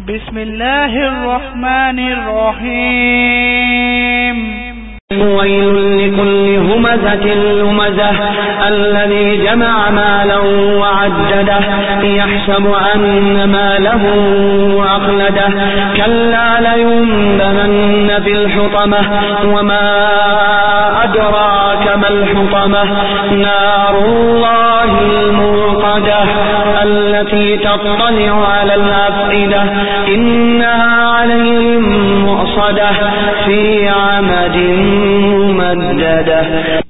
بسم الله الرحمن الرحيم ويل لكل همزة لمزة الذي جمع مالا وعدده يحسب أن ماله أخلده كلا لينبذن في الحطمة وما أدراك ما الحطمة نار الله الموقدة التي تطلع على الأفئدة إنها عليهم مؤصدة في عمد ممددة.